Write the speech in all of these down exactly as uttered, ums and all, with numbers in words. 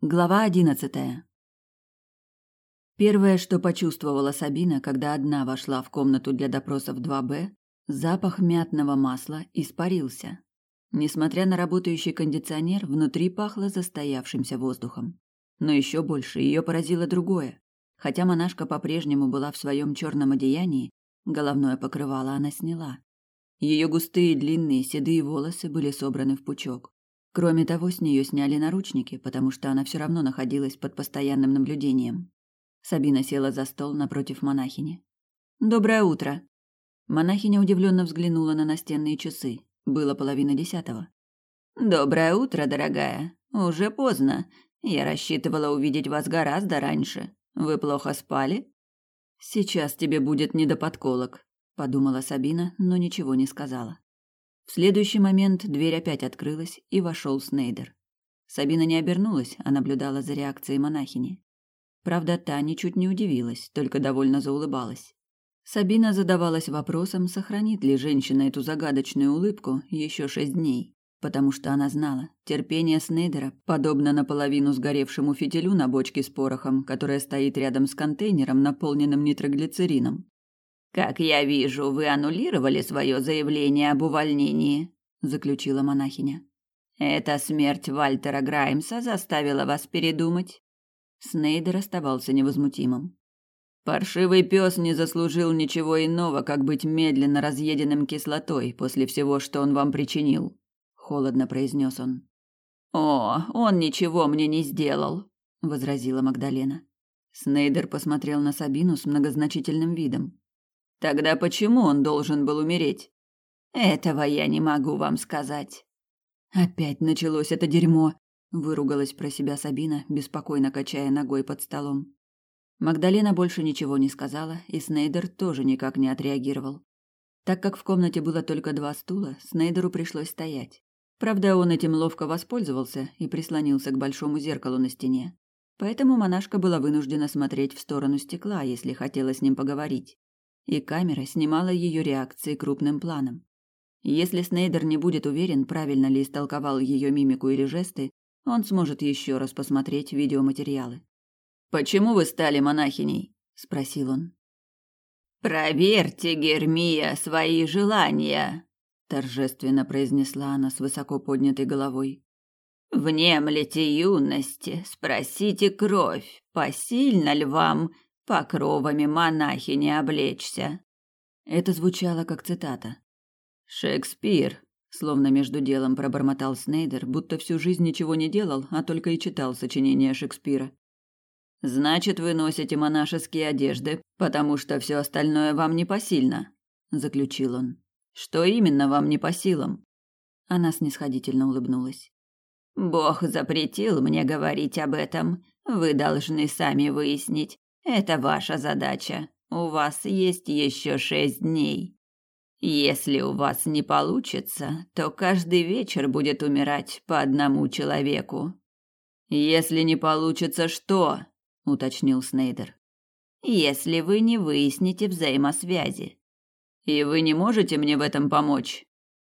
Глава одиннадцатая. Первое, что почувствовала Сабина, когда одна вошла в комнату для допросов два Б, запах мятного масла испарился. Несмотря на работающий кондиционер, внутри пахло застоявшимся воздухом. Но еще больше ее поразило другое. Хотя монашка по-прежнему была в своем черном одеянии, головное покрывало она сняла. Ее густые длинные седые волосы были собраны в пучок. Кроме того, с нее сняли наручники, потому что она все равно находилась под постоянным наблюдением. Сабина села за стол напротив монахини. «Доброе утро!» Монахиня удивленно взглянула на настенные часы. Было половина десятого. «Доброе утро, дорогая. Уже поздно. Я рассчитывала увидеть вас гораздо раньше. Вы плохо спали?» «Сейчас тебе будет не до подколок», — подумала Сабина, но ничего не сказала. В следующий момент дверь опять открылась, и вошел Снейдер. Сабина не обернулась, а наблюдала за реакцией монахини. Правда, та ничуть не удивилась, только довольно заулыбалась. Сабина задавалась вопросом, сохранит ли женщина эту загадочную улыбку еще шесть дней, потому что она знала, терпение Снейдера подобно наполовину сгоревшему фитилю на бочке с порохом, которая стоит рядом с контейнером, наполненным нитроглицерином. «Как я вижу, вы аннулировали свое заявление об увольнении», – заключила монахиня. «Эта смерть Вальтера Граймса заставила вас передумать?» Снейдер оставался невозмутимым. «Паршивый пес не заслужил ничего иного, как быть медленно разъеденным кислотой после всего, что он вам причинил», – холодно произнес он. «О, он ничего мне не сделал», – возразила Магдалена. Снейдер посмотрел на Сабину с многозначительным видом. «Тогда почему он должен был умереть?» «Этого я не могу вам сказать». «Опять началось это дерьмо», – выругалась про себя Сабина, беспокойно качая ногой под столом. Магдалена больше ничего не сказала, и Снейдер тоже никак не отреагировал. Так как в комнате было только два стула, Снейдеру пришлось стоять. Правда, он этим ловко воспользовался и прислонился к большому зеркалу на стене. Поэтому монашка была вынуждена смотреть в сторону стекла, если хотела с ним поговорить. И камера снимала ее реакции крупным планом. Если Снейдер не будет уверен, правильно ли истолковал ее мимику или жесты, он сможет еще раз посмотреть видеоматериалы. «Почему вы стали монахиней?» – спросил он. «Проверьте, Гермия, свои желания», – торжественно произнесла она с высоко поднятой головой. «Внемлите юности, спросите кровь, посильно ли вам покровами монахини облечься?» Это звучало как цитата. «Шекспир», словно между делом пробормотал Снейдер, будто всю жизнь ничего не делал, а только и читал сочинения Шекспира. «Значит, вы носите монашеские одежды, потому что все остальное вам не посильно», заключил он. «Что именно вам не по силам?» Она снисходительно улыбнулась. «Бог запретил мне говорить об этом. Вы должны сами выяснить. Это ваша задача. У вас есть еще шесть дней. Если у вас не получится, то каждый вечер будет умирать по одному человеку». «Если не получится, что?» – уточнил Снейдер. «Если вы не выясните взаимосвязи». «И вы не можете мне в этом помочь?»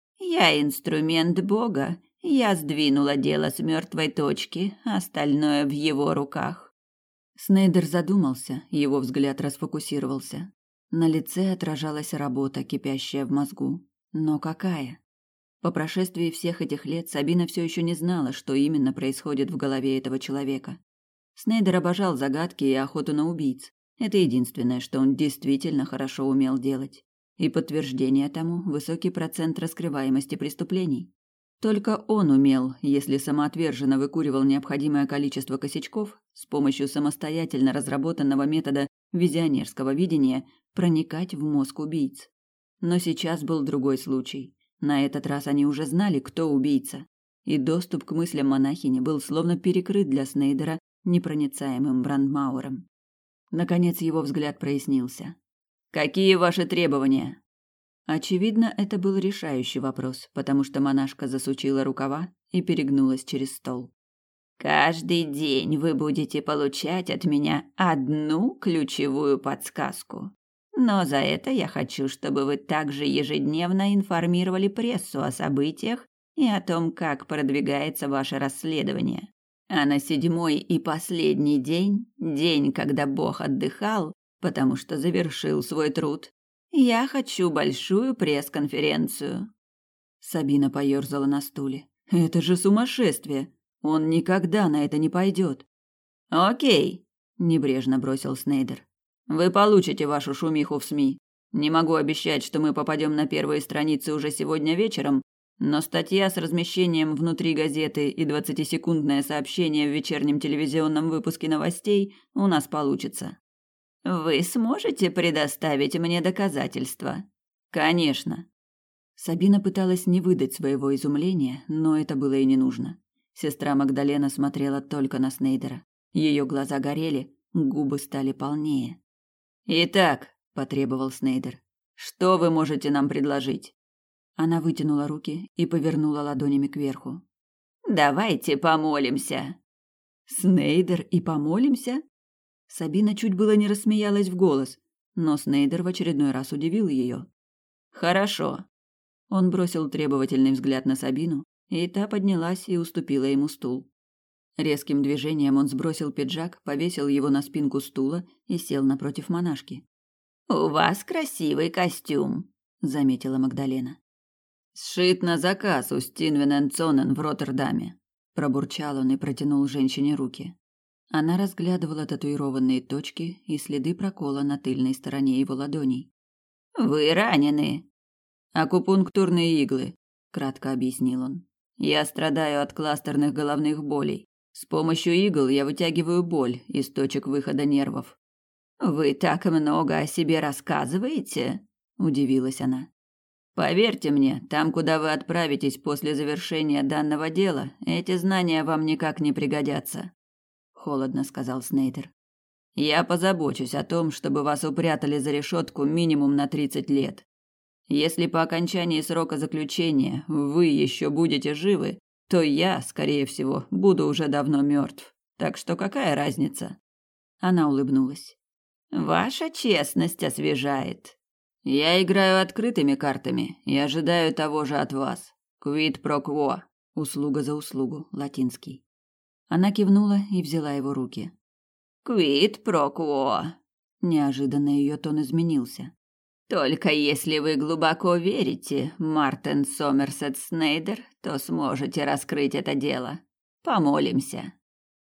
«Я инструмент Бога. Я сдвинула дело с мертвой точки, остальное в его руках». Снейдер задумался, его взгляд расфокусировался. На лице отражалась работа, кипящая в мозгу. Но какая? По прошествии всех этих лет Сабина все еще не знала, что именно происходит в голове этого человека. Снейдер обожал загадки и охоту на убийц. Это единственное, что он действительно хорошо умел делать. И подтверждение тому высокий процент раскрываемости преступлений. Только он умел, если самоотверженно выкуривал необходимое количество косячков, с помощью самостоятельно разработанного метода визионерского видения проникать в мозг убийц. Но сейчас был другой случай. На этот раз они уже знали, кто убийца. И доступ к мыслям монахини был словно перекрыт для Снейдера непроницаемым Брандмауэром. Наконец его взгляд прояснился. «Какие ваши требования?» Очевидно, это был решающий вопрос, потому что монашка засучила рукава и перегнулась через стол. «Каждый день вы будете получать от меня одну ключевую подсказку. Но за это я хочу, чтобы вы также ежедневно информировали прессу о событиях и о том, как продвигается ваше расследование. А на седьмой и последний день, день, когда Бог отдыхал, потому что завершил свой труд, я хочу большую пресс-конференцию. Сабина поёрзала на стуле. Это же сумасшествие. Он никогда на это не пойдет. Окей, небрежно бросил Снейдер. Вы получите вашу шумиху в СМИ. Не могу обещать, что мы попадем на первые страницы уже сегодня вечером, но статья с размещением внутри газеты и двадцатисекундное сообщение в вечернем телевизионном выпуске новостей у нас получится. Вы сможете предоставить мне доказательства? Конечно. Сабина пыталась не выдать своего изумления, но это было и не нужно. Сестра Магдалена смотрела только на Снейдера. Ее глаза горели, губы стали полнее. «Итак», – потребовал Снейдер, – «что вы можете нам предложить?» Она вытянула руки и повернула ладонями кверху. «Давайте помолимся». «Снейдер и помолимся?» Сабина чуть было не рассмеялась в голос, но Снейдер в очередной раз удивил ее. «Хорошо». Он бросил требовательный взгляд на Сабину, и та поднялась и уступила ему стул. Резким движением он сбросил пиджак, повесил его на спинку стула и сел напротив монашки. «У вас красивый костюм», — заметила Магдалена. «Сшит на заказ у Стинвен энд Цонен в Роттердаме», — пробурчал он и протянул женщине руки. Она разглядывала татуированные точки и следы прокола на тыльной стороне его ладоней. «Вы ранены?» «Акупунктурные иглы», — кратко объяснил он. «Я страдаю от кластерных головных болей. С помощью игл я вытягиваю боль из точек выхода нервов». «Вы так много о себе рассказываете?» – удивилась она. «Поверьте мне, там, куда вы отправитесь после завершения данного дела, эти знания вам никак не пригодятся», – холодно сказал Снейдер. «Я позабочусь о том, чтобы вас упрятали за решетку минимум на тридцать лет. Если по окончании срока заключения вы еще будете живы, то я, скорее всего, буду уже давно мертв. Так что какая разница?» Она улыбнулась. «Ваша честность освежает. Я играю открытыми картами и ожидаю того же от вас. Quid pro quo. Услуга за услугу, латинский». Она кивнула и взяла его руки. «Quid pro quo». Неожиданно ее тон изменился. «Только если вы глубоко верите, Мартин Сомерсет Снейдер, то сможете раскрыть это дело. Помолимся».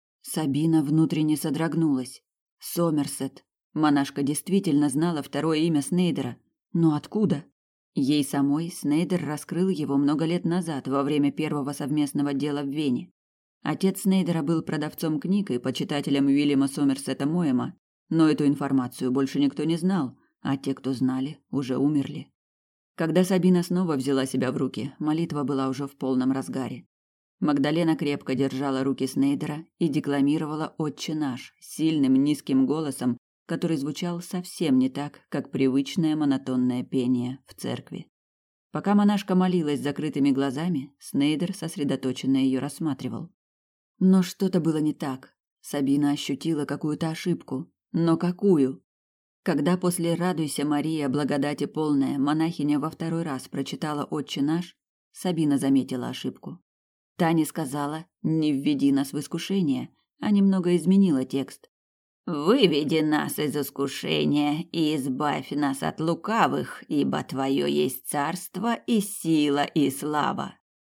Сабина внутренне содрогнулась. Сомерсет. Монашка действительно знала второе имя Снейдера. Но откуда? Ей самой Снейдер раскрыл его много лет назад, во время первого совместного дела в Вене. Отец Снейдера был продавцом книг и почитателем Уильяма Сомерсета Моэма, но эту информацию больше никто не знал, а те, кто знали, уже умерли. Когда Сабина снова взяла себя в руки, молитва была уже в полном разгаре. Магдалена крепко держала руки Снейдера и декламировала «Отче наш» сильным низким голосом, который звучал совсем не так, как привычное монотонное пение в церкви. Пока монашка молилась закрытыми глазами, Снейдер сосредоточенно ее рассматривал. Но что-то было не так. Сабина ощутила какую-то ошибку. Но какую? Когда после «Радуйся, Мария, благодати полная» монахиня во второй раз прочитала «Отче наш», Сабина заметила ошибку. Та не сказала «Не введи нас в искушение», а немного изменила текст. «Выведи нас из искушения и избавь нас от лукавых, ибо Твое есть царство и сила и слава».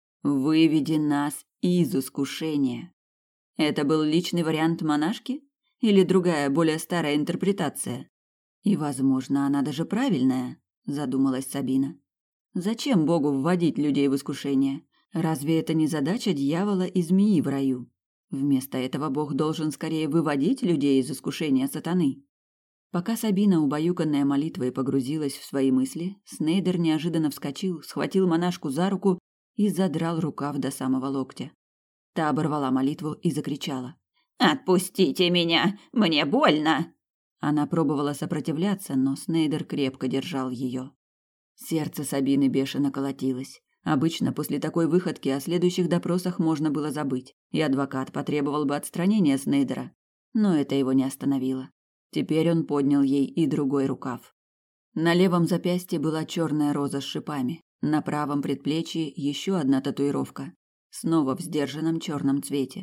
«Выведи нас из искушения». Это был личный вариант монашки? Или другая, более старая интерпретация? И, возможно, она даже правильная, задумалась Сабина. Зачем Богу вводить людей в искушение? Разве это не задача дьявола и змеи в раю? Вместо этого Бог должен скорее выводить людей из искушения сатаны. Пока Сабина, убаюканная молитвой, погрузилась в свои мысли, Снейдер неожиданно вскочил, схватил монашку за руку и задрал рукав до самого локтя. Та оборвала молитву и закричала: «Отпустите меня! Мне больно!» Она пробовала сопротивляться, но Снейдер крепко держал ее. Сердце Сабины бешено колотилось. Обычно после такой выходки о следующих допросах можно было забыть, и адвокат потребовал бы отстранения Снейдера. Но это его не остановило. Теперь он поднял ей и другой рукав. На левом запястье была черная роза с шипами, на правом предплечье еще одна татуировка, снова в сдержанном черном цвете.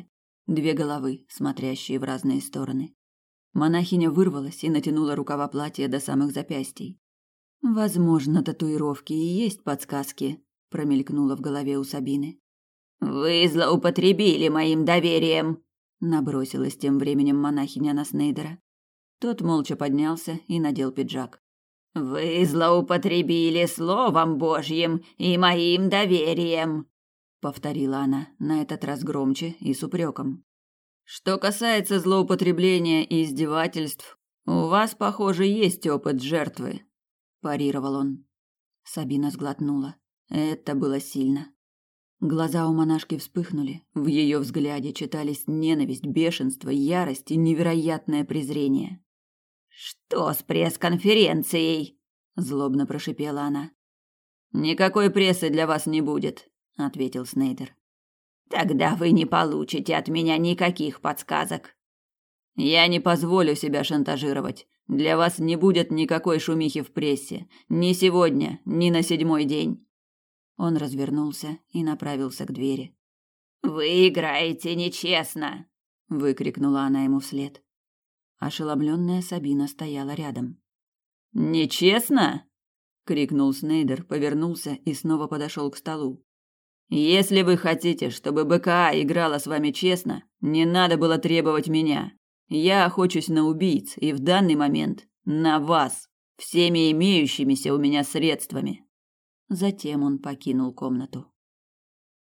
две головы, смотрящие в разные стороны. Монахиня вырвалась и натянула рукава платья до самых запястий. «Возможно, татуировки и есть подсказки», – промелькнуло в голове у Сабины. «Вы злоупотребили моим доверием», – набросилась тем временем монахиня на Снейдера. Тот молча поднялся и надел пиджак. «Вы злоупотребили словом Божьим и моим доверием», – повторила она, на этот раз громче и с упреком. «Что касается злоупотребления и издевательств, у вас, похоже, есть опыт жертвы», – парировал он. Сабина сглотнула. Это было сильно. Глаза у монашки вспыхнули, в ее взгляде читались ненависть, бешенство, ярость и невероятное презрение. «Что с пресс-конференцией?» – злобно прошипела она. «Никакой прессы для вас не будет», – ответил Снейдер. «Тогда вы не получите от меня никаких подсказок». «Я не позволю себя шантажировать. Для вас не будет никакой шумихи в прессе. Ни сегодня, ни на седьмой день». Он развернулся и направился к двери. «Вы играете нечестно!» – выкрикнула она ему вслед. Ошеломленная Сабина стояла рядом. «Нечестно?» – крикнул Снейдер, повернулся и снова подошел к столу. «Если вы хотите, чтобы БКА играла с вами честно, не надо было требовать меня. Я охочусь на убийц, и в данный момент на вас, всеми имеющимися у меня средствами». Затем он покинул комнату.